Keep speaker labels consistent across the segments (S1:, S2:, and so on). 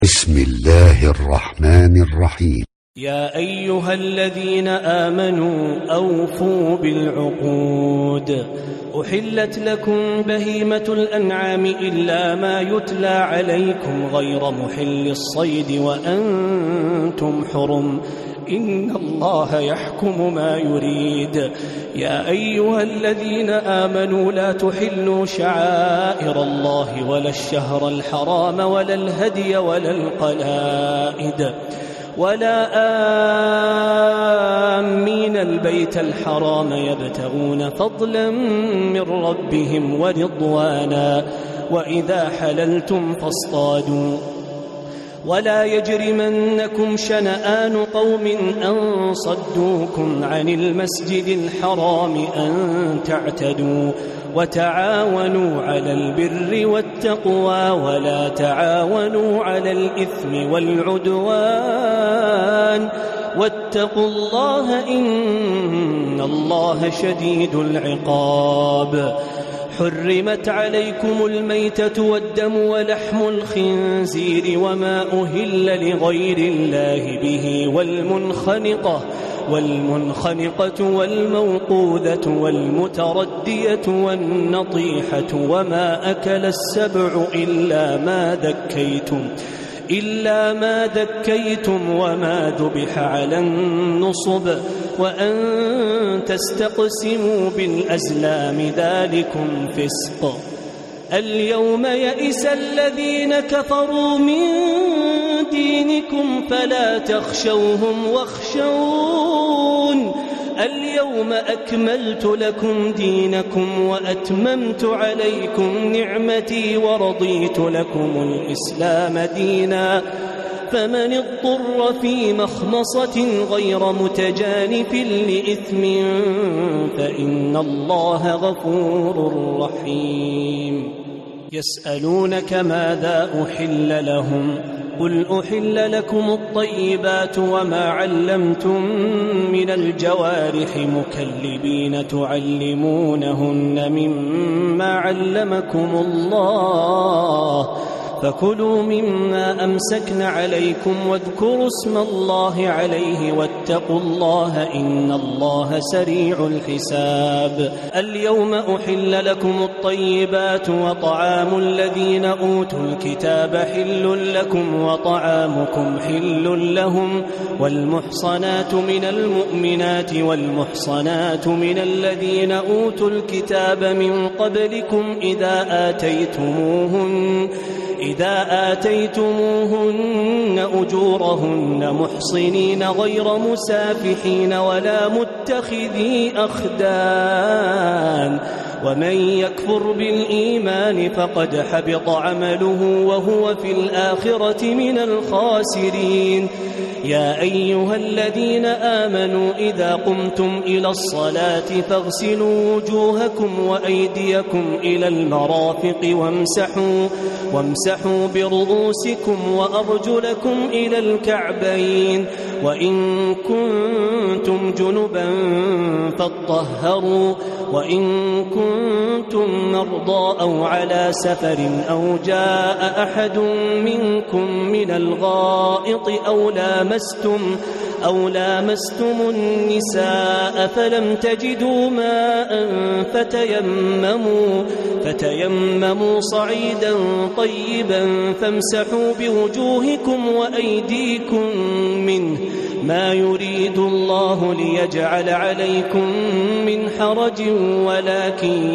S1: بسم الله الرحمن الرحيم.
S2: يا أيها الذين آمنوا أوفوا بالعقود. أحلت لكم بهيمة الأنعام إلا ما يتلى عليكم غير محل الصيد وأنتم حرم، إن الله يحكم ما يريد. يا أيها الذين آمنوا لا تحلوا شعائر الله ولا الشهر الحرام ولا الهدي ولا القلائد ولا آمين البيت الحرام يبتغون فضلا من ربهم ورضوانا، وإذا حللتم فاصطادوا. ولا يجرمنكم شنآن قوم أن صدوكم عن المسجد الحرام أن تعتدوا، وتعاونوا على البر والتقوى ولا تعاونوا على الإثم والعدوان، واتقوا الله إن الله شديد العقاب. حرمت عليكم الميتة والدم ولحم الخنزير وما أهل لغير الله به، والمنخنقة والموقوذة والمتردية والنطيحة وما أكل السبع إلا ما ذكيتم وما ذبح على النصب، وأن تستقسموا بالأزلام ذلكم فسق. اليوم يئس الذين كفروا من دينكم فلا تخشوهم واخشون. اليوم أكملت لكم دينكم وأتممت عليكم نعمتي ورضيت لكم الإسلام دينا، فمن اضطر في مخمصة غير متجانف لإثم فإن الله غفور رحيم. يسألونك ماذا أحل لهم، قل أحل لكم الطيبات وما علمتم من الجوارح مكلبين تعلمونهن مما علمكم الله، فكلوا مما أمسكن عليكم واذكروا اسم الله عليه واتقوا الله إن الله سريع الحساب. اليوم أحل لكم الطيبات وطعام الذين أوتوا الكتاب حل لكم وطعامكم حل لهم، والمحصنات من المؤمنات والمحصنات من الذين أوتوا الكتاب من قبلكم إذا آتيتموهن أجورهن محصنين غير مسافحين ولا متخذي أخدان، ومن يكفر بالإيمان فقد حبط عمله وهو في الآخرة من الخاسرين. يا أيها الذين آمنوا إذا قمتم إلى الصلاة فاغسلوا وجوهكم وأيديكم إلى المرافق وامسحوا برؤوسكم وأرجلكم إلى الكعبين، وإن كنتم جنبا فاطهروا، وإن كنتم مرضى أو على سفر أو جاء أحد منكم من الغائط أو لامستم النساء فلم تجدوا ماء فتيمموا صعيدا طيبا فامسحوا بوجوهكم وأيديكم منه، ما يريد الله ليجعل عليكم من حرج ولكن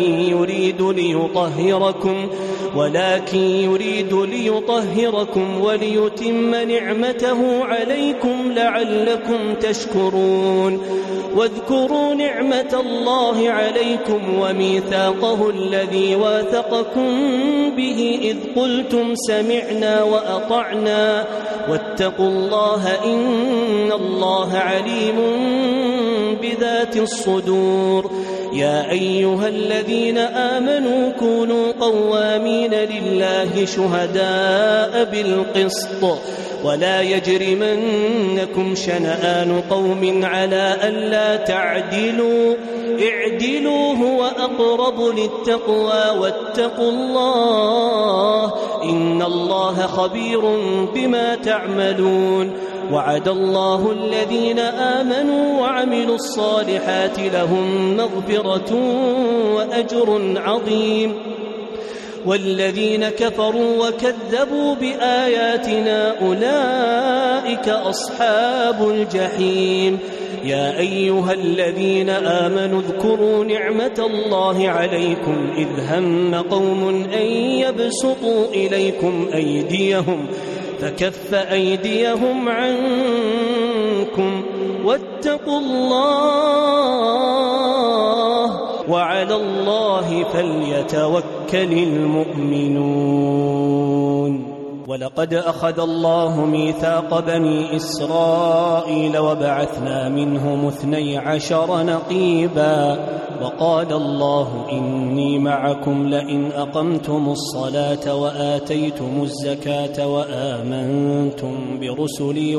S2: يريد ليطهركم وليتم نعمته عليكم لعلكم تشكرون. واذكروا نعمة الله عليكم وميثاقه الذي واثقكم به إذ قلتم سمعنا وأطعنا، واتقوا الله إن الله عليم بذات الصدور. يا أيها الذين آمنوا كونوا قوامين لله شهداء بالقسط، ولا يجرمنكم شنآن قوم على ألا تعدلوا، اعدلوا هو أقرب للتقوى، واتقوا الله إن الله خبير بما تعملون وعد الله الذين آمنوا وعملوا الصالحات لهم مغفرة وأجر عظيم والذين كفروا وكذبوا بآياتنا أولئك أصحاب الجحيم يا أيها الذين آمنوا اذكروا نعمة الله عليكم إذ هم قوم أن يبسطوا إليكم أيديهم فكف أيديهم عنكم واتقوا الله وعلى الله فليتوكل المؤمنون ولقد أخذ الله ميثاق بني إسرائيل وبعثنا منهم 12 نقيبا وقال الله إني معكم لئن أقمتم الصلاة وآتيتم الزكاة وآمنتم برسلي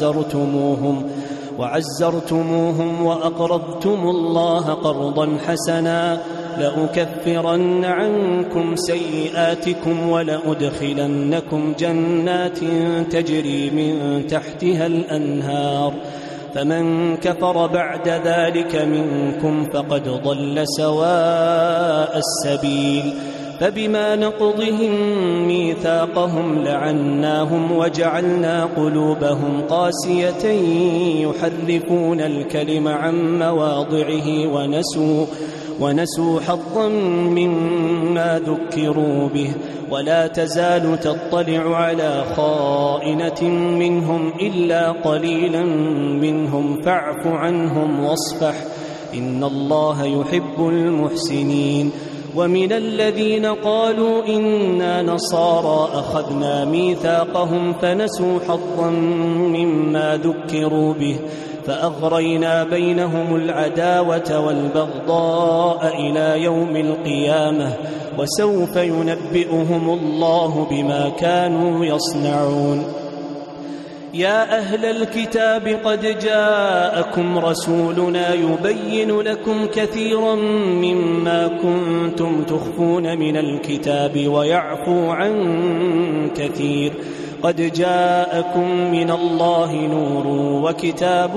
S2: وعزرتموهم وأقرضتم الله قرضا حسنا لأكفرن عنكم سيئاتكم ولأدخلنكم جنات تجري من تحتها الأنهار فمن كفر بعد ذلك منكم فقد ضل سواء السبيل فبما نقضهم ميثاقهم لعناهم وجعلنا قلوبهم قاسية يحرفون الكلم عن مواضعه ونسوا حظا مما ذكروا به ولا تزال تطلع على خائنة منهم إلا قليلا منهم فاعف عنهم واصفح إن الله يحب المحسنين ومن الذين قالوا إنا نصارى أخذنا ميثاقهم فنسوا حظا مما ذكروا به فأغرينا بينهم العداوة والبغضاء إلى يوم القيامة وسوف ينبئهم الله بما كانوا يصنعون يا أهل الكتاب قد جاءكم رسولنا يبين لكم كثيرا مما كنتم تخفون من الكتاب ويعفو عن كثير قد جاءكم من الله نور وكتاب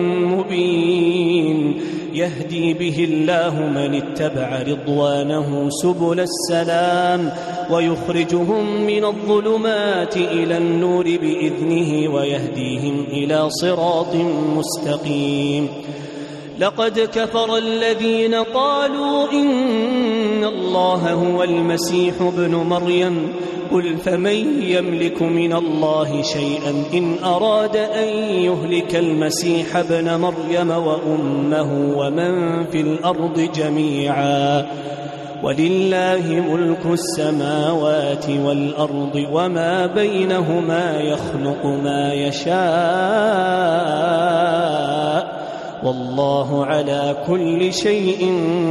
S2: مبين يهدي به الله من اتبع رضوانه سبل السلام ويخرجهم من الظلمات إلى النور بإذنه ويهديهم إلى صراط مستقيم لقد كفر الذين قالوا إن الله هو المسيح ابن مريم قل فمن يملك من الله شيئا إن أراد أن يهلك المسيح ابن مريم وأمه ومن في الأرض جميعا ولله ملك السماوات والأرض وما بينهما يخلق ما يشاء والله على كل شيء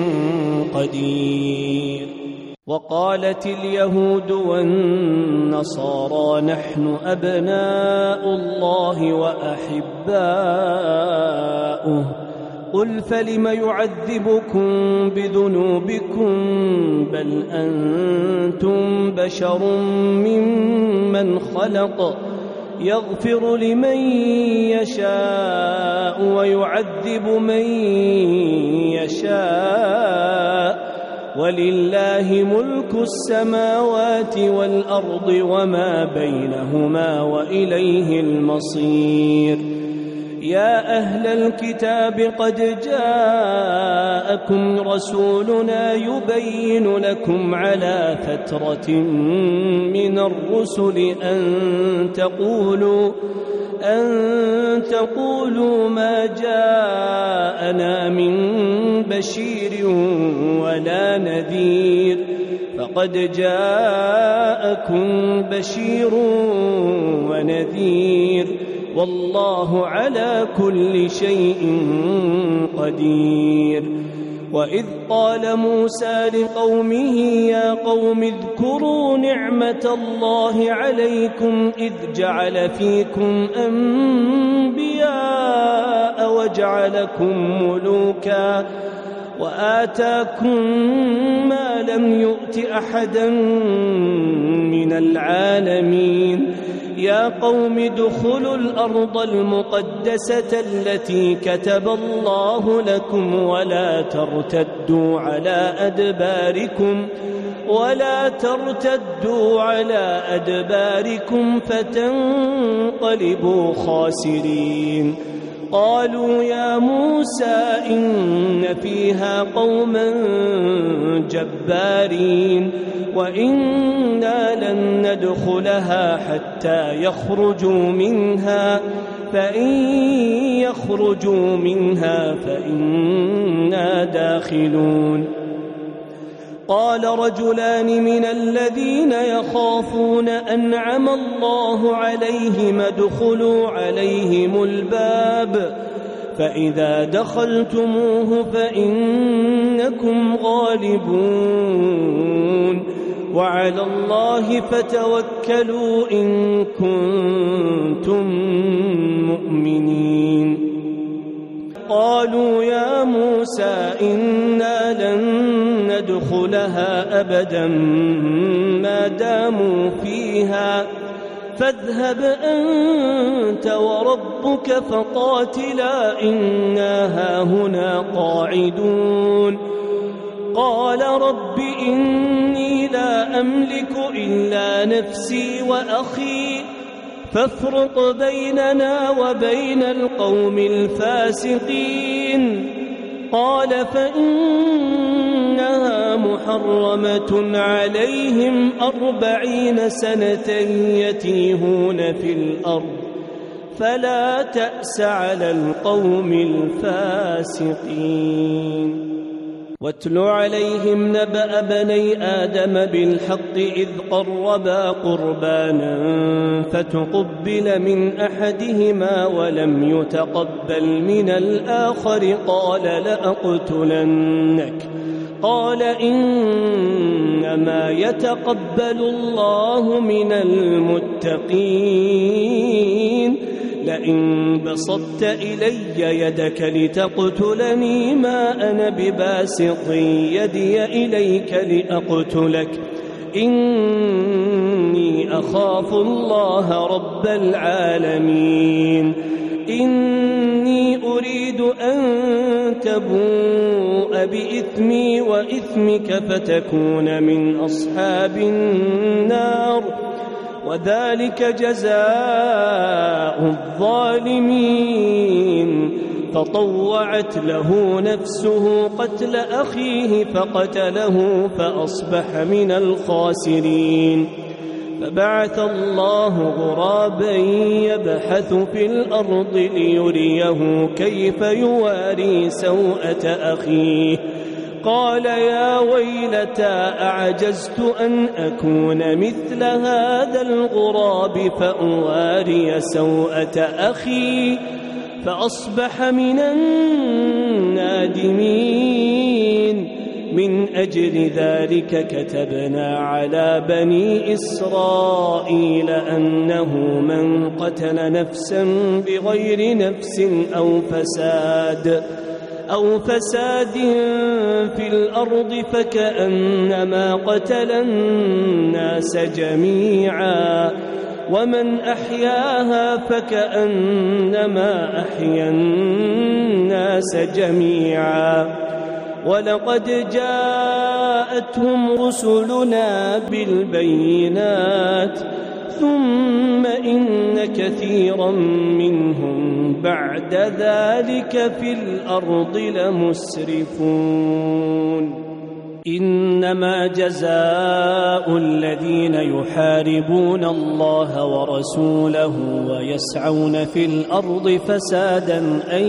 S2: قدير وقالت اليهود والنصارى نحن أبناء الله وأحباؤه قل فلم يعذبكم بذنوبكم بل أنتم بشر ممن خلق يغفر لمن يشاء ويعذب من يشاء ولله ملك السماوات والأرض وما بينهما وإليه المصير يا أهل الكتاب قد جاءكم رسولنا يبين لكم على فترة من الرسل أن تقولوا ما جاءنا من بشير ولا نذير فقد جاءكم بشير ونذير والله على كل شيء قدير وإذ قال موسى لقومه يا قوم اذكروا نعمة الله عليكم إذ جعل فيكم وآتاكم ما لم يؤت أحدا من العالمين يا قوم ادخلوا الأرض المقدسة التي كتب الله لكم ولا ترتدوا على أدباركم فتنقلبوا خاسرين قالوا يا موسى إن فيها قوما جبارين وإنا لن ندخلها حتى يخرجوا منها فإن يخرجوا منها فإنا داخلون قال رجلان من الذين يخافون أنعم الله عليهم ادخلوا عليهم الباب فإذا دخلتموه فإنكم غالبون وعلى الله فتوكلوا إن كنتم مؤمنين قالوا يا موسى إنا لن ندخلها أبدا ما داموا فيها فاذهب أنت وربك فقاتلا إنا هاهنا قاعدون قال رب إني لا أملك إلا نفسي وأخي فافرق بيننا وبين القوم الفاسقين قال فإنها محرمة عليهم 40 سنة يتيهون في الأرض فلا تأس على القوم الفاسقين واتل عليهم نبأ بني آدم بالحق إذ قربا قربانا فتقبل من أحدهما ولم يتقبل من الآخر قال لأقتلنك قال إنما يتقبل الله من المتقين لئن بسطت إلي يدك لتقتلني ما أنا بباسط يدي إليك لأقتلك إني أخاف الله رب العالمين إني أريد أن تبوء بإثمي وإثمك فتكون من أصحاب النار وذلك جزاء الظالمين فطوعت له نفسه قتل أخيه فقتله فأصبح من الخاسرين فبعث الله غرابا يبحث في الأرض ليريه كيف يواري سوءة أخيه قال يا ويلتى أعجزت أن أكون مثل هذا الغراب فأواري سوءة أخي فأصبح من النادمين من أجل ذلك كتبنا على بني إسرائيل أنه من قتل نفسا بغير نفس أو فساد في الأرض فكأنما قتل الناس جميعا ومن أحياها فكأنما أحيا الناس جميعا ولقد جاءتهم رسلنا بالبينات ثم إن كثيرا منهم بعد ذلك في الأرض لمسرفون إنما جزاء الذين يحاربون الله ورسوله ويسعون في الأرض فسادا أن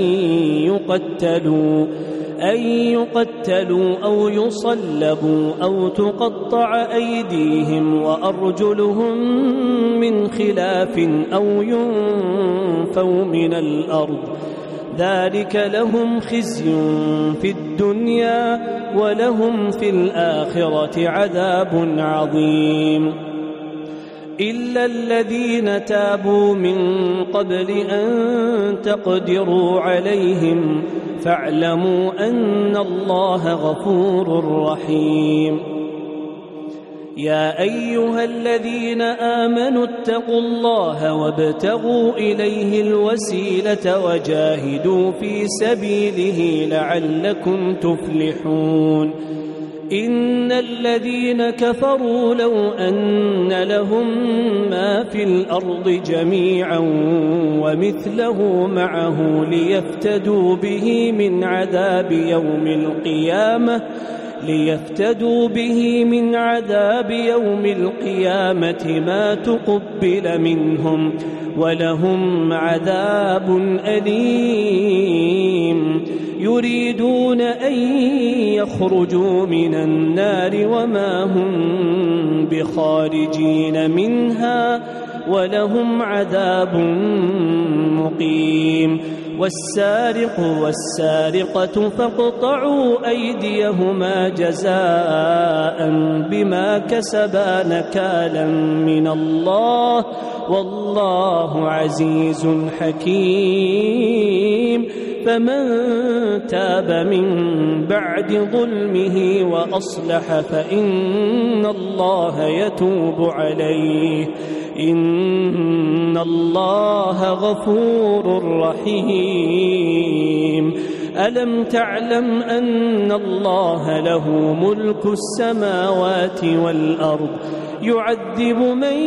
S2: يقتلوا أو يصلبوا أو تقطع أيديهم وأرجلهم من خلاف أو ينفوا من الأرض ذلك لهم خزي في الدنيا ولهم في الآخرة عذاب عظيم إلا الذين تابوا من قبل أن تقدروا عليهم فاعلموا أن الله غفور رحيم. يا أيها الذين آمنوا اتقوا الله وابتغوا إليه الوسيلة وجاهدوا في سبيله لعلكم تفلحون. إن الذين كفروا لو أن لهم ما في الأرض جميعا ومثله معه ليفتدوا به من عذاب يوم القيامة ما تقبل منهم ولهم عذاب أليم. يريدون أن يخرجوا من النار وما هم بخارجين منها ولهم عذاب مقيم. والسارق والسارقة فاقطعوا أيديهما جزاء بما كسبا نكالا من الله والله عزيز حكيم. فمن تاب من بعد ظلمه وأصلح فإن الله يتوب عليه إن الله غفور رحيم. ألم تعلم أن الله له ملك السماوات والأرض يعذب من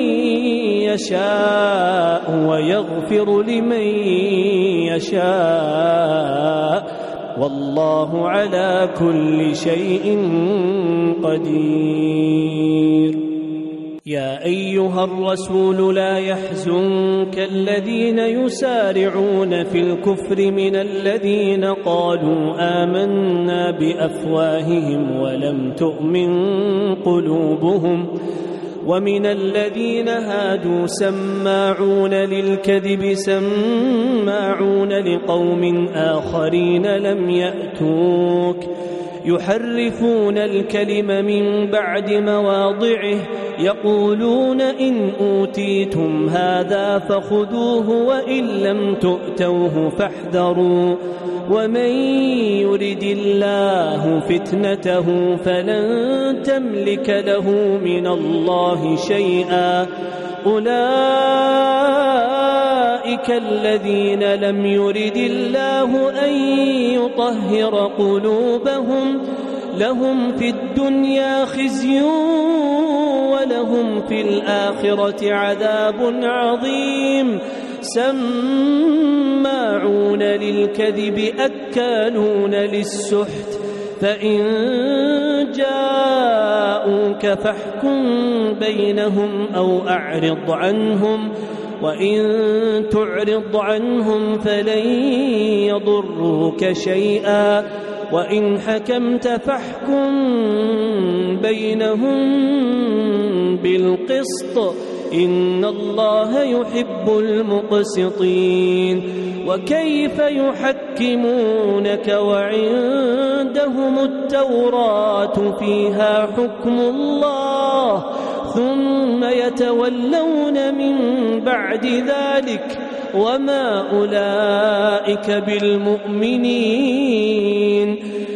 S2: يشاء ويغفر لمن يشاء والله على كل شيء قدير. يا أيها الرسول لا يحزنك الذين يسارعون في الكفر من الذين قالوا آمنا بأفواههم ولم تؤمن قلوبهم ومن الذين هادوا سماعون للكذب سماعون لقوم آخرين لم يأتوك يحرفون الكلم من بعد مواضعه يقولون إن أوتيتم هذا فخذوه وإن لم تؤتوه فاحذروا ومن يرد الله فتنته فلن تملك له من الله شيئا. أولئك الذين لم يرد الله أن يطهر قلوبهم لهم في الدنيا خزي ولهم في الآخرة عذاب عظيم. سماعون للكذب أكالون للسحت فإن جاءوك فاحكم بينهم أو أعرض عنهم وإن تعرض عنهم فلن يضروك شيئا وإن حكمت فاحكم بينهم بالقسط إن الله يحب المقسطين. وكيف يحكمونك وعندهم التوراة فيها حكم الله ثم يتولون من بعد ذلك وما أولئك بالمؤمنين.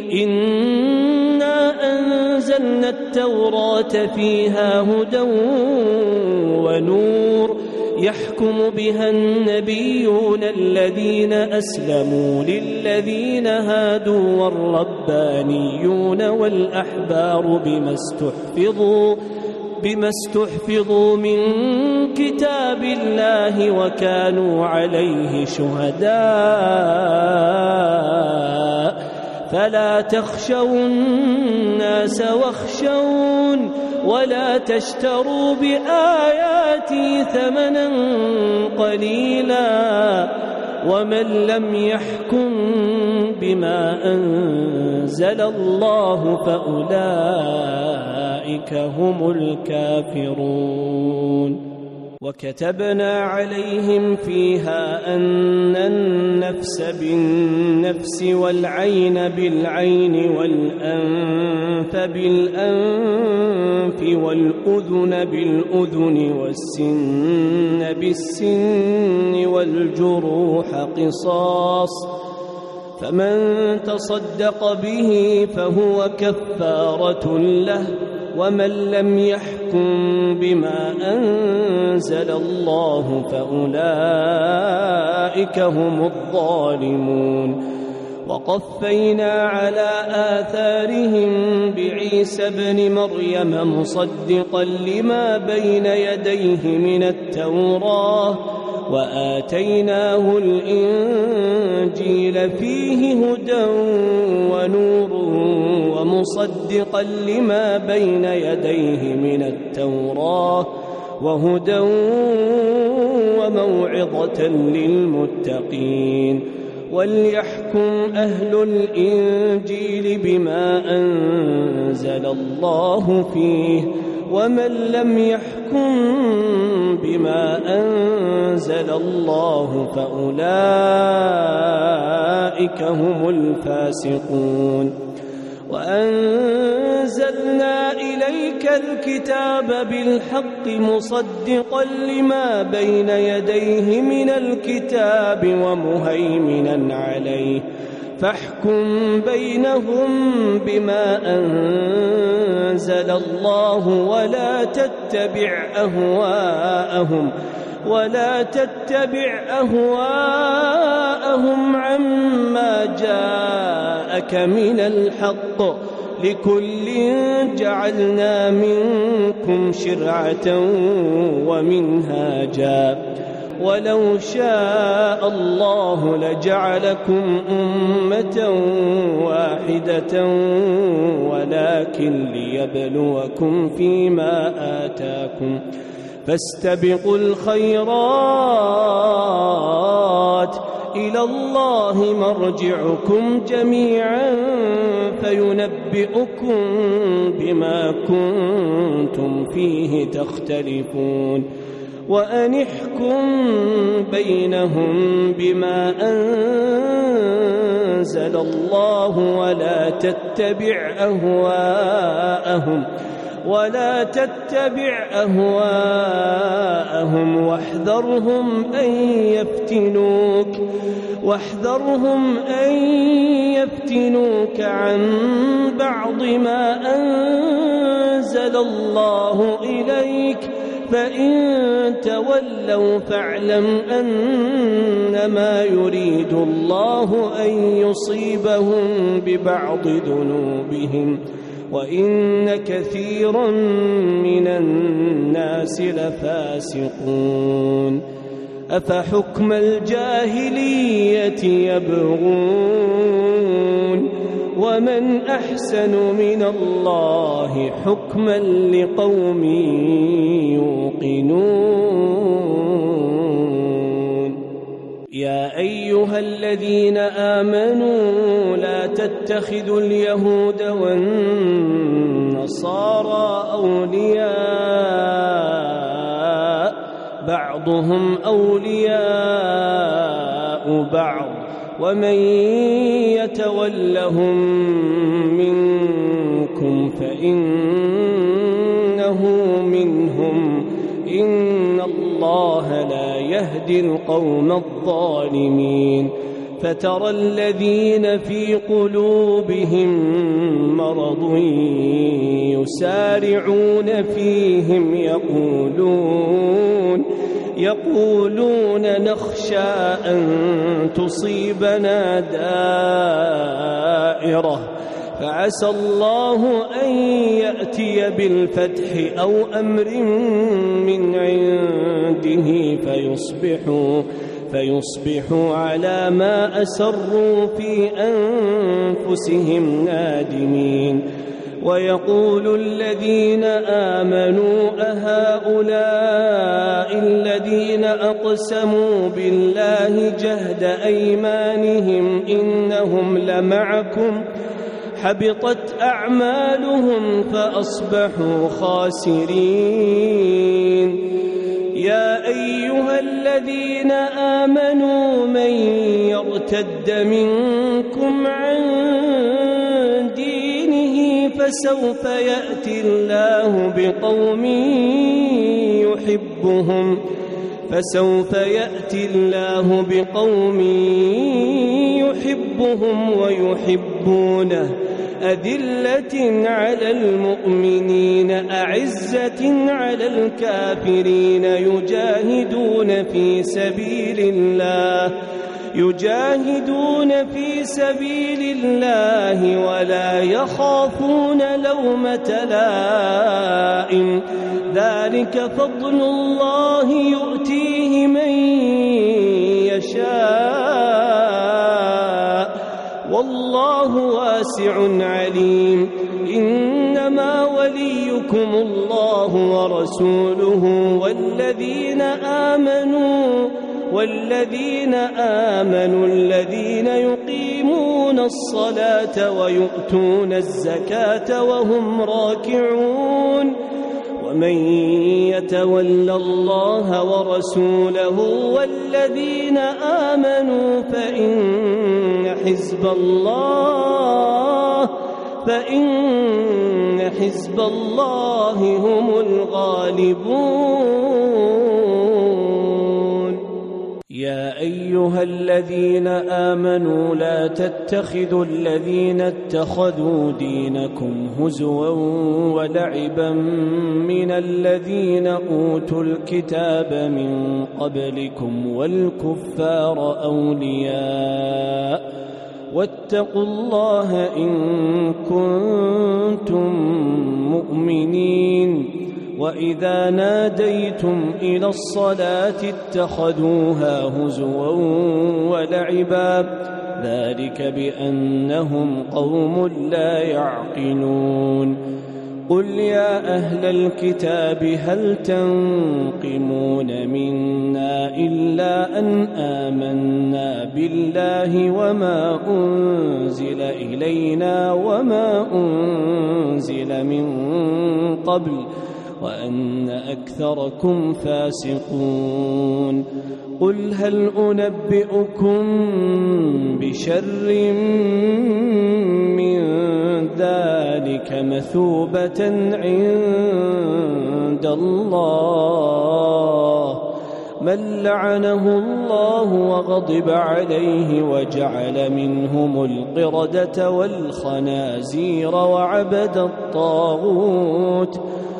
S2: إنا أنزلنا التوراة فيها هدى ونور يحكم بها النبيون الذين أسلموا للذين هادوا والربانيون والأحبار بما استحفظوا من كتاب الله وكانوا عليه شهداء. فلا تخشوا الناس واخشون ولا تشتروا بآياتي ثمنا قليلا ومن لم يحكم بما أنزل الله فأولئك هم الكافرون. وكتبنا عليهم فيها أن النفس بالنفس والعين بالعين والأنف بالأنف والأذن بالأذن والسن بالسن والجروح قصاص فمن تصدق به فهو كفارة له، ومن لم يحكم بما أنزل الله فأولئك هم الظالمون. وقفينا على آثارهم بعيسى ابن مريم مصدقا لما بين يديه من التوراة، وآتيناه الإنجيل فيه هدى ونور ومصدقا لما بين يديه من التوراة وهدى وموعظة للمتقين. وليحكم أهل الإنجيل بما أنزل الله فيه، ومن لم يحكم بما أنزل الله فأولئك هم الفاسقون. وأنزلنا إليك الكتاب بالحق مصدقا لما بين يديه من الكتاب ومهيمنا عليه، فاحكم بينهم بما أنزل الله ولا تتبع أهواءهم عما جاءك من الحق، لكل جعلنا منكم شرعة ومنهاجا، ولو شاء الله لجعلكم أمة واحدة ولكن ليبلوكم فيما آتاكم، فاستبقوا الخيرات، إلى الله مرجعكم جميعا فينبئكم بما كنتم فيه تختلفون. وأن احكم بينهم بما أنزل الله ولا تتبع أهواءهم واحذرهم أن يفتنوك عن بعض ما أنزل الله إليك، فإن تولوا فاعلم أنما يريد الله أن يصيبهم ببعض ذنوبهم، وإن كثيرا من الناس لفاسقون. أفحكم الجاهلية يبغون، ومن أحسن من الله حكما لقوم يوقنون. يا أيها الذين آمنوا لا تتخذوا اليهود والنصارى أولياء، بعضهم أولياء بعض، ومن يتولهم منكم فإنه منهم، إن الله لا يهدي القوم الظالمين. فترى الذين في قلوبهم مرض يسارعون فيهم يقولون نخشى أن تصيبنا دائرة، فعسى الله أن يأتي بالفتح أو أمر من عنده فيصبحوا على ما أسروا في أنفسهم نادمين. ويقول الذين آمنوا أهؤلاء الذين أقسموا بالله جهد أيمانهم إنهم لمعكم، حبطت أعمالهم فأصبحوا خاسرين. يا أيها الذين آمنوا من يرتد منكم عن دينه فسوف يأتي الله فسوف يأتي الله بقوم يحبهم ويحبونه أذلة على المؤمنين أعزة على الكافرين يجاهدون في سبيل الله ولا يخافون لومة لائم ذلك فضل الله يؤتيه من يشاء والله واسع عليم إنما وليكم الله ورسوله والذين آمنوا الذين يقيمون الصلاة ويؤتون الزكاة وهم راكعون ومن يتول الله ورسوله والذين آمنوا فإن حزب الله هم الغالبون. يا أيها الذين آمنوا لا تتخذوا الذين اتخذوا دينكم هزوا ولعبا من الذين أوتوا الكتاب من قبلكم والكفار أولياء واتقوا الله إن كنتم مؤمنين. وإذا ناديتم إلى الصلاة اتخذوها هزوا ولعبا ذلك بأنهم قوم لا يعقلون. قل يا أهل الكتاب هل تنقمون منا إلا أن آمنا بالله وما أنزل إلينا وما أنزل من قبل وأن أكثركم فاسقون. قل هل أنبئكم بشر من ذلك مثوبة عند الله من لعنه الله وغضب عليه وجعل منهم القردة والخنازير وعبد الطاغوت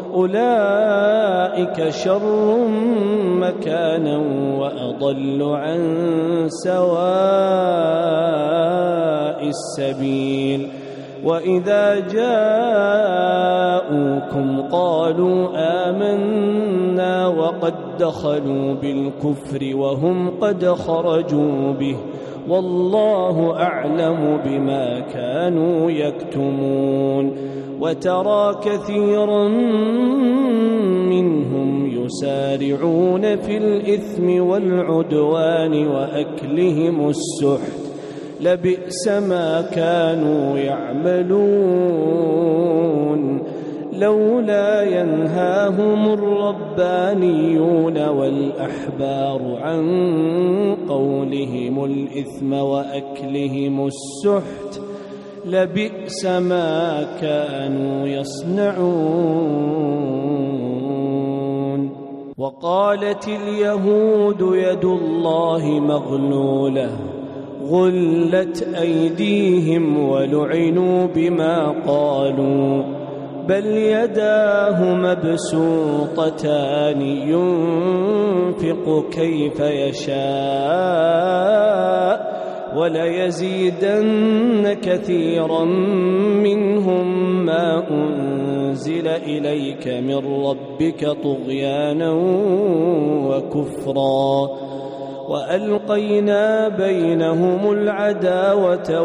S2: أولئك شر مكانا وأضل عن سواء السبيل. وإذا جاءوكم قالوا آمنا وقد دخلوا بالكفر وهم قد خرجوا به والله أعلم بما كانوا يكتمون. وترى كثيرا منهم يسارعون في الإثم والعدوان وأكلهم السحت لبئس ما كانوا يعملون. لولا ينهاهم الربانيون والأحبار عن قولهم الإثم وأكلهم السحت لبئس ما كانوا يصنعون. وقالت اليهود يد الله مغلولة غلت أيديهم ولعنوا بما قالوا بل يداه مبسوطتان ينفق كيف يشاء وليزيدن كثيرا منهم ما أنزل إليك من ربك طغيانا وكفرا وألقينا بينهم العداوة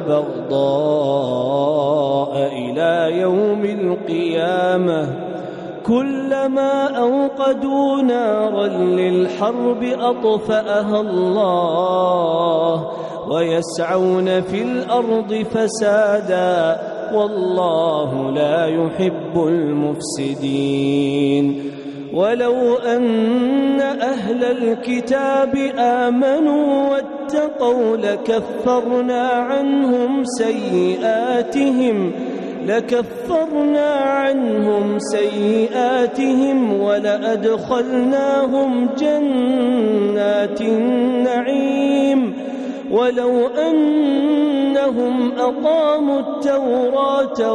S2: والبغضاء إلى يوم القيامة كلما أوقدوا نارا للحرب أطفأها الله ويسعون في الأرض فسادا والله لا يحب المفسدين. ولو أن أهل الكتاب آمنوا واتقوا لكفرنا عنهم سيئاتهم لكفرنا عنهم سيئاتهم ولأدخلناهم جنات النعيم ولو أنهم أقاموا التوراة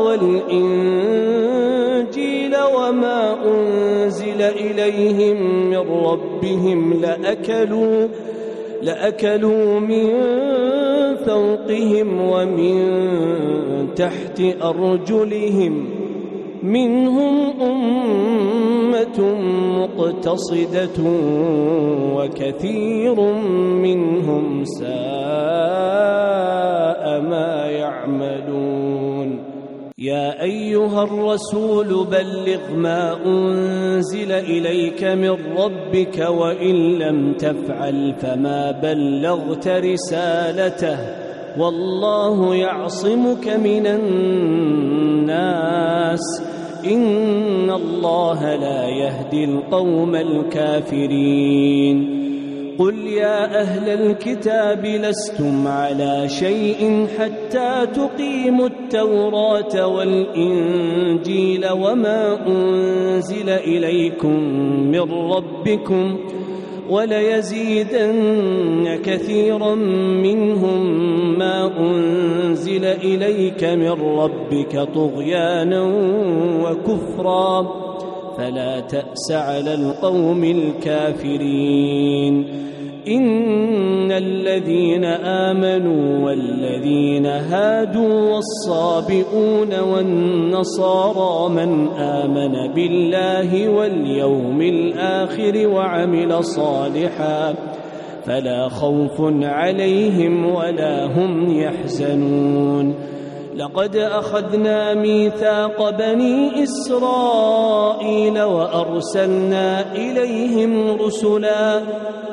S2: والإنجيل وما أنزل إليهم من ربهم لأكلوا من فوقهم ومن تحت أرجلهم منهم أمة مقتصدة وكثير منهم ساء ما يعملون يا أيها الرسول بلغ ما أنزل إليك من ربك وإن لم تفعل فما بلغت رسالته والله يعصمك من الناس إن الله لا يهدي القوم الكافرين قل يا أهل الكتاب لستم على شيء حتى تقيموا التوراة والإنجيل وما أنزل إليكم من ربكم وليزيدن كثيرا منهم ما أنزل إليك من ربك طغيانا وكفرا فلا تأس على القوم الكافرين إن الذين آمنوا والذين هادوا والصابئون والنصارى من آمن بالله واليوم الآخر وعمل صالحا فلا خوف عليهم ولا هم يحزنون لقد أخذنا ميثاق بني إسرائيل وأرسلنا إليهم رسلا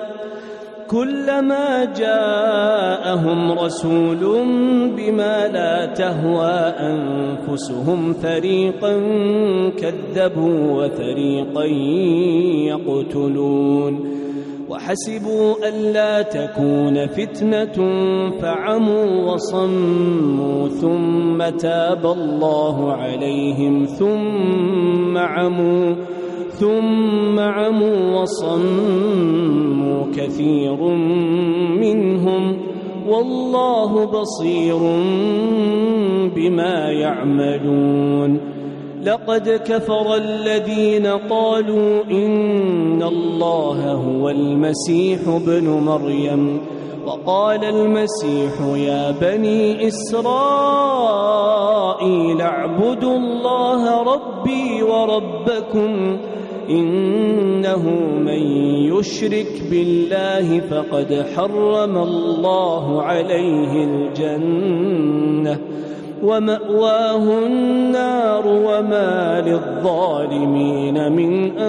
S2: كلما جاءهم رسول بما لا تهوى أنفسهم فريقا كذبوا وفريقا يقتلون وحسبوا ألا تكون فتنة فعموا وصموا ثم تاب الله عليهم ثم عموا وصموا كثير منهم والله بصير بما يعملون لقد كفر الذين قالوا إن الله هو المسيح ابن مريم وقال المسيح يا بني إسرائيل اعبدوا الله ربي وربكم إنه من يشرك بالله فقد حرم الله عليه الجنة ومأواه النار وما للظالمين من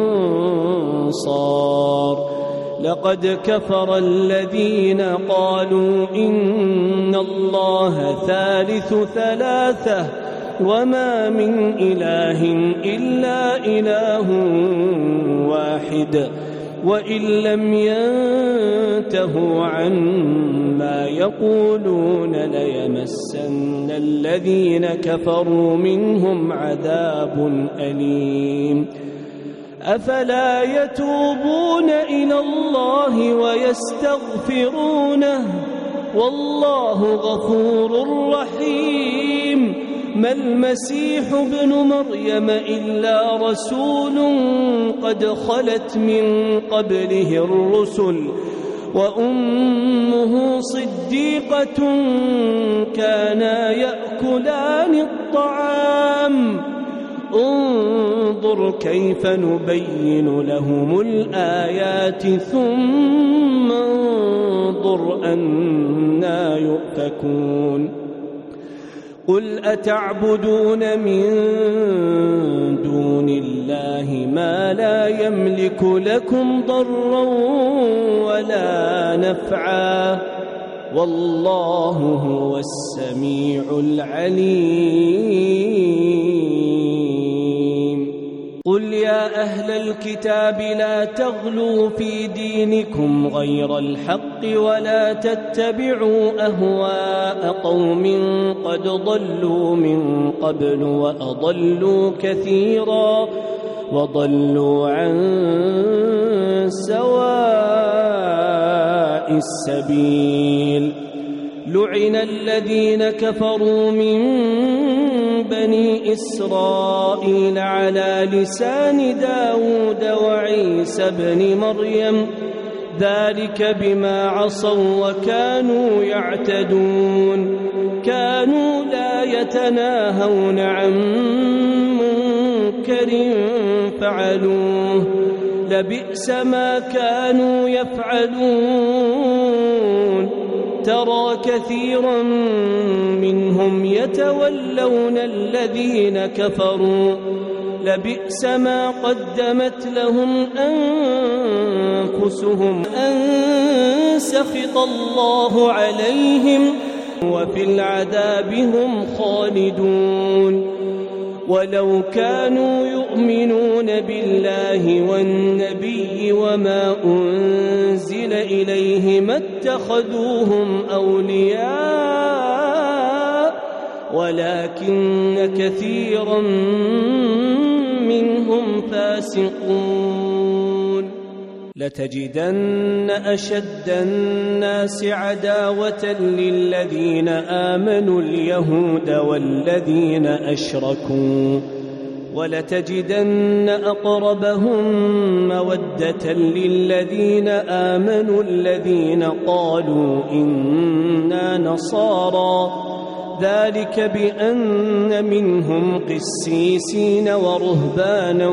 S2: أنصار لقد كفر الذين قالوا إن الله ثالث ثلاثة وما من إله إلا إله واحد وإن لم ينتهوا عما يقولون ليمسن الذين كفروا منهم عذاب أليم أفلا يتوبون إلى الله ويستغفرونه والله غفور رحيم ما المسيح ابن مريم إلا رسول قد خلت من قبله الرسل وأمه صديقة كانا يأكلان الطعام انظر كيف نبين لهم الآيات ثم انظر أنى يؤفكون قل أتعبدون من دون الله ما لا يملك لكم ضرا ولا نفعا والله هو السميع العليم قل يا أهل الكتاب لا تغلوا في دينكم غير الحق ولا تتبعوا أهواء قوم قد ضلوا من قبل وأضلوا كثيرا وضلوا عن سواء السبيل. لعن الذين كفروا من بني إسرائيل على لسان داود وعيسى بن مريم ذلك بما عصوا وكانوا يعتدون. كانوا لا يتناهون عن منكر فعلوه لبئس ما كانوا يفعلون. ترى كثيرا منهم يتولون الذين كفروا لبئس ما قدمت لهم أنفسهم أن سخط الله عليهم وفي العذاب هم خالدون. ولو كانوا يؤمنون بالله والنبي وما أنزل إليه ما اتخذوهم أولياء ولكن كثيرا منهم فاسقون. لتجدن أشد الناس عداوة للذين آمنوا اليهود والذين أشركوا ولتجدن أقربهم مودة للذين آمنوا الذين قالوا إنا نصارى ذلك بأن منهم قسيسين ورهبانا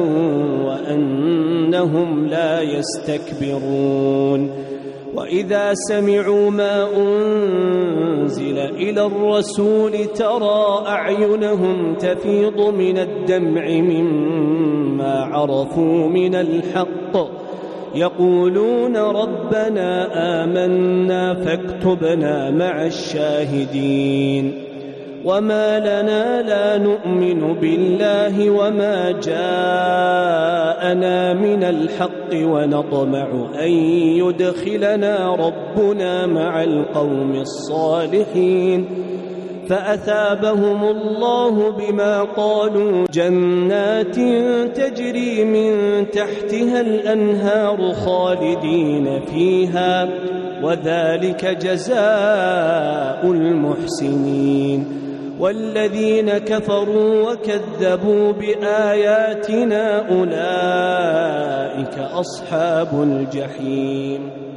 S2: وأنهم لا يستكبرون. وإذا سمعوا ما أنزل إلى الرسول ترى أعينهم تفيض من الدمع مما عرفوا من الحق يقولون ربنا آمنا فاكتبنا مع الشاهدين. وما لنا لا نؤمن بالله وما جاءنا من الحق ونطمع أن يدخلنا ربنا مع القوم الصالحين. فأثابهم الله بما قالوا جنات تجري من تحتها الأنهار خالدين فيها وذلك جزاء المحسنين. والذين كفروا وكذبوا بآياتنا أولئك أصحاب الجحيم.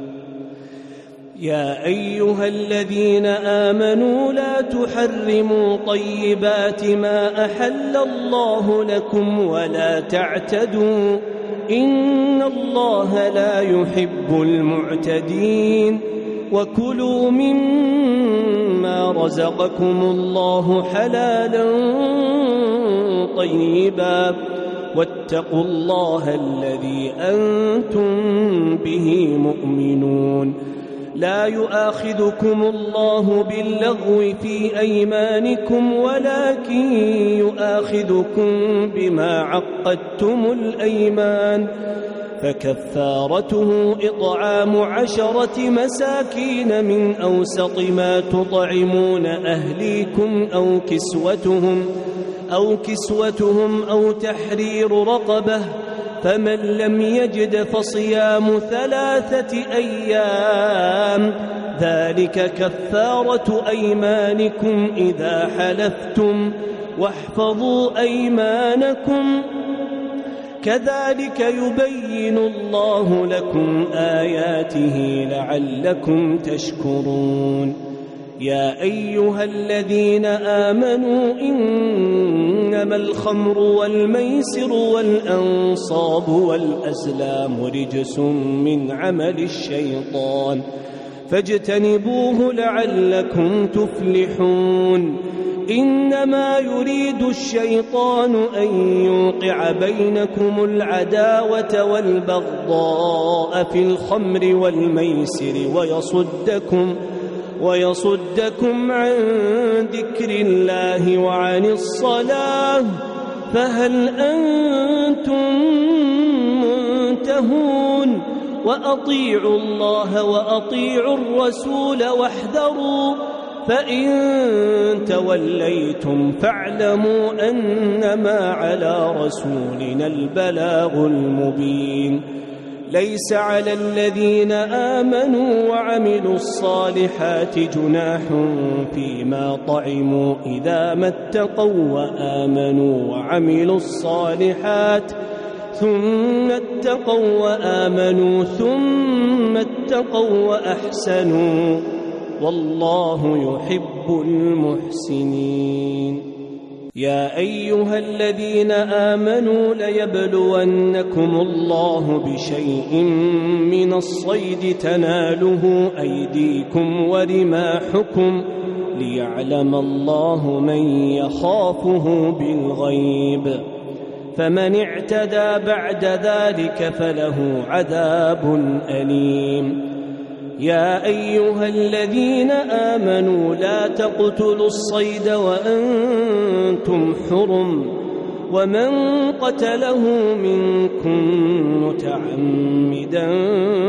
S2: يا أيها الذين آمنوا لا تحرموا طيبات ما أحل الله لكم ولا تعتدوا إن الله لا يحب المعتدين. وكلوا مما رزقكم الله حلالا طيبا واتقوا الله الذي أنتم به مؤمنون. لا يؤاخذكم الله باللغو في أيمانكم ولكن يؤاخذكم بما عقدتم الأيمان فكفارته إطعام 10 مساكين من أوسط ما تطعمون أهليكم أو كسوتهم أو تحرير رقبة فمن لم يجد فصيام 3 أيام ذلك كفارة أيمانكم إذا حلفتم واحفظوا أيمانكم كذلك يبين الله لكم آياته لعلكم تشكرون. يا أيها الذين آمنوا إنما الخمر والميسر والأنصاب والأزلام رجس من عمل الشيطان فاجتنبوه لعلكم تفلحون. إنما يريد الشيطان أن يوقع بينكم العداوة والبغضاء في الخمر والميسر ويصدكم عن ذكر الله وعن الصلاة فهل أنتم منتهون وأطيعوا الله وأطيعوا الرسول واحذروا فإن توليتم فاعلموا أنما على رسولنا البلاغ المبين ليس على الذين آمنوا وعملوا الصالحات جناح فيما طعموا إذا ما اتقوا وآمنوا وعملوا الصالحات ثم اتقوا وآمنوا ثم اتقوا وأحسنوا والله يحب المحسنين. يا أيها الذين آمنوا ليبلونكم الله بشيء من الصيد تناله أيديكم ورماحكم ليعلم الله من يخافه بالغيب فمن اعتدى بعد ذلك فله عذاب أليم. يا أيها الذين آمنوا لا تقتلوا الصيد وأنتم حرم ومن قتله منكم متعمدا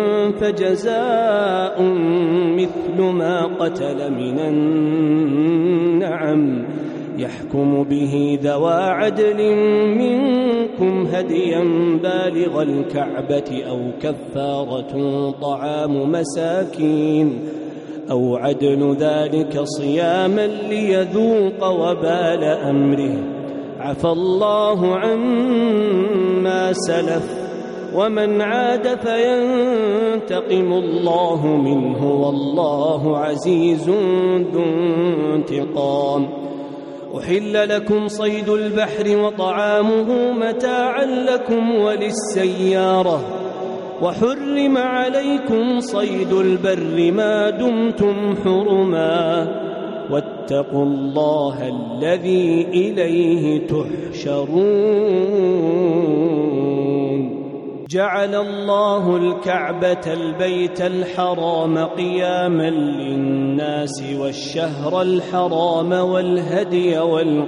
S2: فجزاء مثل ما قتل من النعم يحكم به ذوى عدل منكم هديا بالغ الكعبة أو كفارة طعام مساكين أو عدل ذلك صياما ليذوق وبال أمره عفى الله عما سلف ومن عاد فينتقم الله منه والله عزيز ذو انتقام. أحل لكم صيد البحر وطعامه متاعا لكم وللسيارة وحرم عليكم صيد البر ما دمتم حرما واتقوا الله الذي إليه تحشرون. جعل الله الكعبة البيت الحرام قياما للناس والشهر الحرام والهدي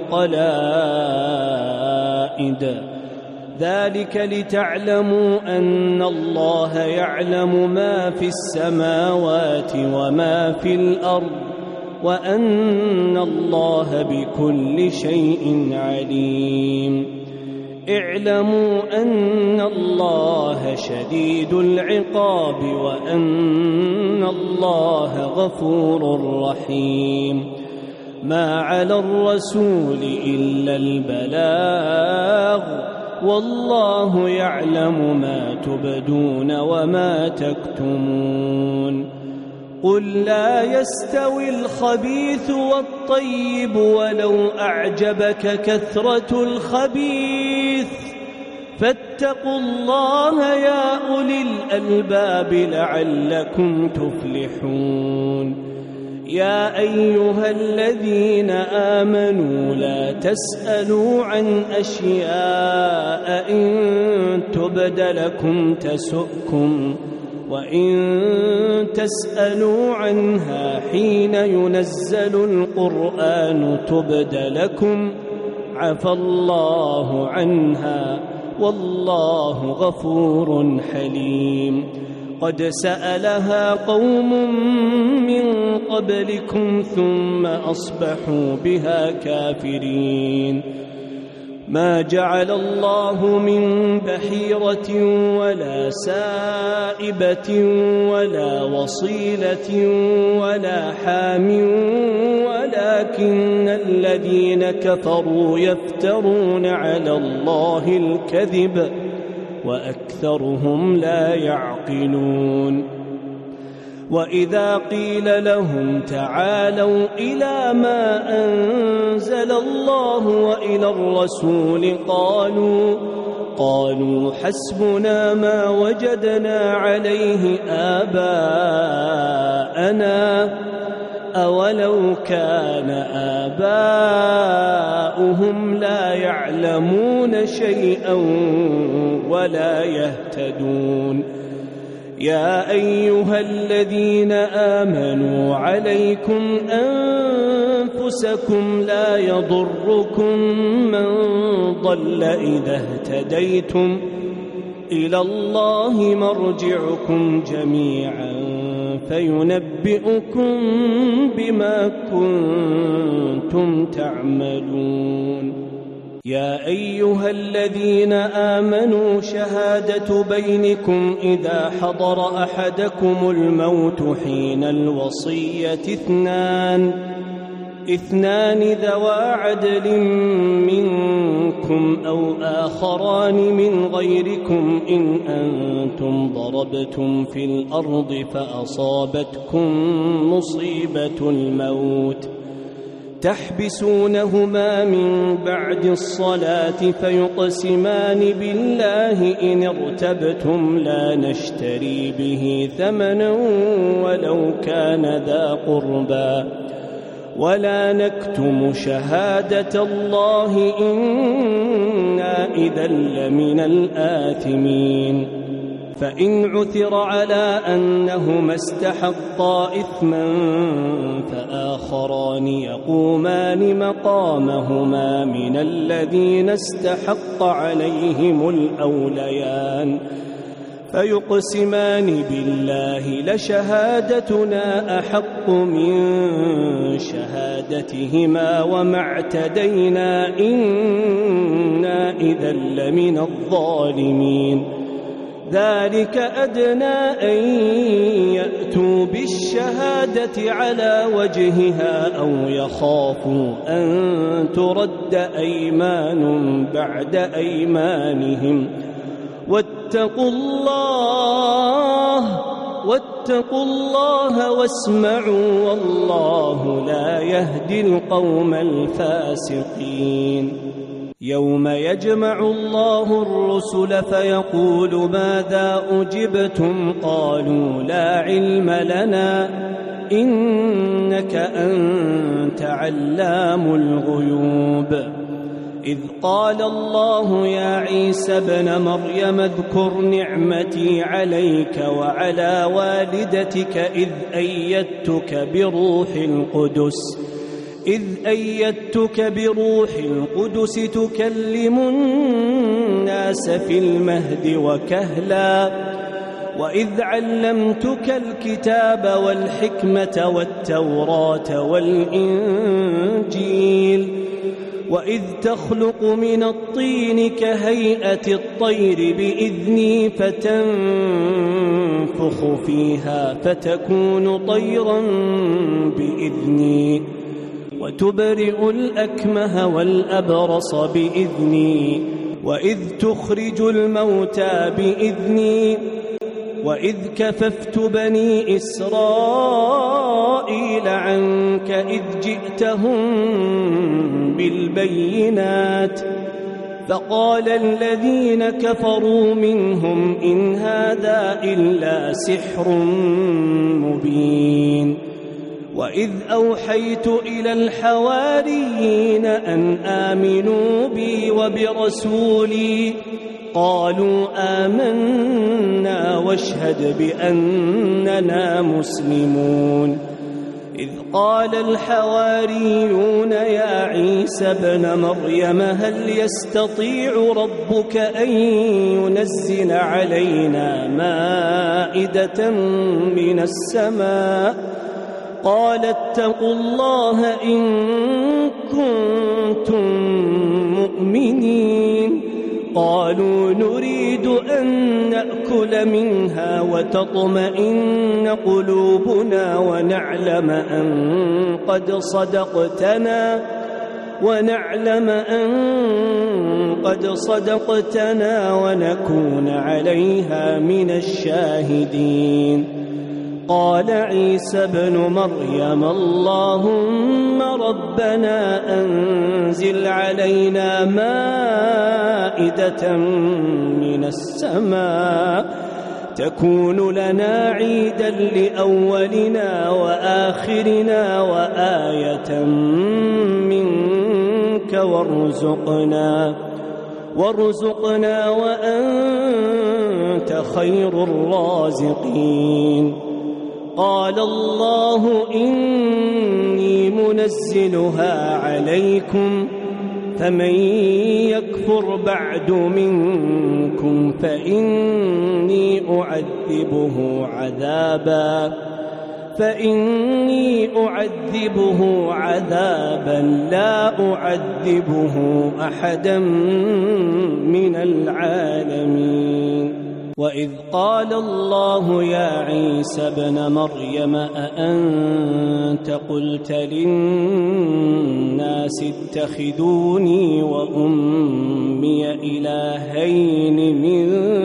S2: والقلائد ذلك لتعلموا أن الله يعلم ما في السماوات وما في الأرض وأن الله بكل شيء عليم. اعلموا أن الله شديد العقاب وأن الله غفور رحيم. ما على الرسول إلا البلاغ والله يعلم ما تبدون وما تكتمون. قل لا يستوي الخبيث والطيب ولو أعجبك كثرة الخبيث فاتقوا الله يا أولي الألباب لعلكم تفلحون. يا أيها الذين آمنوا لا تسألوا عن أشياء إن تبد لكم تسؤكم وإن تسألوا عنها حين ينزل القرآن تبد لكم عفى الله عنها والله غفور حليم. قد سألها قوم من قبلكم ثم أصبحوا بها كافرين. ما جعل الله من بحيرة ولا سائبة ولا وصيلة ولا حام ولكن الذين كفروا يفترون على الله الكذب وأكثرهم لا يعقلون. وإذا قيل لهم تعالوا إلى ما أنزل الله وإلى الرسول قالوا حسبنا ما وجدنا عليه آباءنا أولو كان آباؤهم لا يعلمون شيئا ولا يهتدون. يا أيها الذين آمنوا عليكم أنفسكم لا يضركم من ضل إذا اهتديتم إلى الله مرجعكم جميعا فينبئكم بما كنتم تعملون. يا أيها الذين آمنوا شهادة بينكم إذا حضر أحدكم الموت حين الوصية اثنان ذوى عدل منكم أو آخران من غيركم إن أنتم ضربتم في الأرض فأصابتكم مصيبة الموت تحبسونهما من بعد الصلاة فيقسمان بالله إن ارتبتم لا نشتري به ثمنا ولو كان ذا قربى ولا نكتم شهادة الله إنا إذا لمن الآثمين. فإن عثر على أنهما استحقا إثما فآخران يقومان مقامهما من الذين استحق عليهم الأوليان فيقسمان بالله لشهادتنا أحق من شهادتهما وما اعتدينا إنا إذا لمن الظالمين. ذلك أدنى أن يأتوا بالشهادة على وجهها أو يخافوا أن ترد أيمان بعد أيمانهم واتقوا الله واسمعوا والله لا يهدي القوم الفاسقين. يوم يجمع الله الرسل فيقول ماذا أجبتم قالوا لا علم لنا إنك أنت علام الغيوب. إذ قال الله يا عيسى ابن مريم اذكر نعمتي عليك وعلى والدتك إذ أيدتك بروح القدس تكلم الناس في المهد وكهلا وإذ علمتك الكتاب والحكمة والتوراة والإنجيل وإذ تخلق من الطين كهيئة الطير بإذني فتنفخ فيها فتكون طيرا بإذني وتبرئ الأكمه والأبرص بإذني وإذ تخرج الموتى بإذني وإذ كففت بني إسرائيل عنك إذ جئتهم بالبينات فقال الذين كفروا منهم إن هذا إلا سحر مبين. وإذ أوحيت إلى الحواريين أن آمنوا بي وبرسولي قالوا آمنا واشهد بأننا مسلمون. إذ قال الحواريون يا عيسى ابن مريم هل يستطيع ربك أن ينزل علينا مائدة من السماء قال اتقوا الله إن كنتم مؤمنين. قالوا نريد أن نأكل منها وتطمئن قلوبنا ونعلم أن قد صدقتنا ونكون عليها من الشاهدين. قال عيسى ابن مريم اللهم ربنا أنزل علينا مائدة من السماء تكون لنا عيدا لأولنا وآخرنا وآية منك وارزقنا وأنت خير الرازقين. قال الله إني منزلها عليكم فمن يكفر بعد منكم فإني أعذبه عذابا لا أعذبه أحدا من العالمين. وإذ قال الله يا عيسى ابن مريم أأنت قلت للناس اتخذوني وأمي إلهين من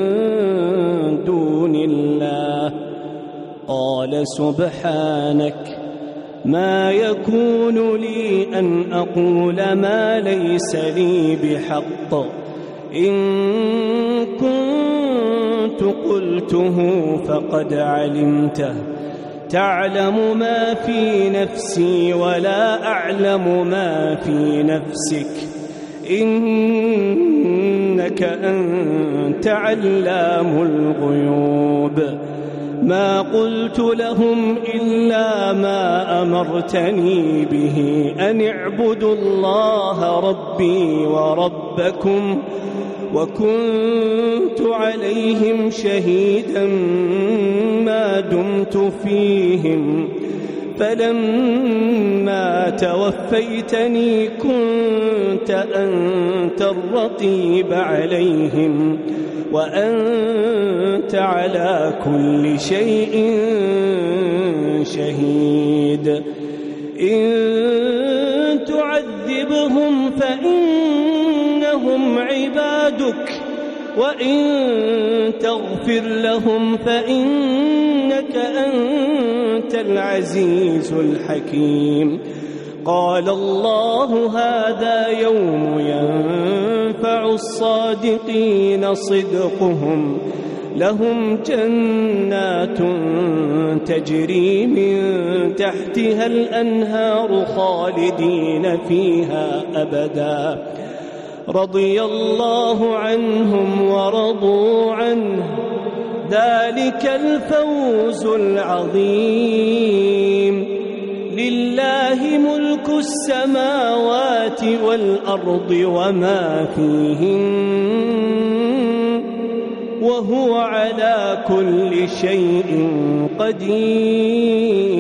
S2: دون الله قال سبحانك ما يكون لي أن أقول ما ليس لي بحق إن كنت قلته فقد علمته تعلم ما في نفسي ولا أعلم ما في نفسك إنك أنت علام الغيوب. ما قلت لهم إلا ما أمرتني به أن اعبدوا الله ربي وربكم وكنت عليهم شهيدا ما دمت فيهم فلما توفيتني كنت أنت الرقيب عليهم وأنت على كل شيء شهيد. إن تعذبهم فإنهم عبادك وإن تغفر لهم فإنك أنت العزيز الحكيم. قال الله هذا يوم ينفع الصادقين صدقهم لهم جنات تجري من تحتها الأنهار خالدين فيها أبدا رضي الله عنهم ورضوا عنه ذلك الفوز العظيم. لله ملك السماوات والأرض وما فيهن وهو على كل شيء قدير.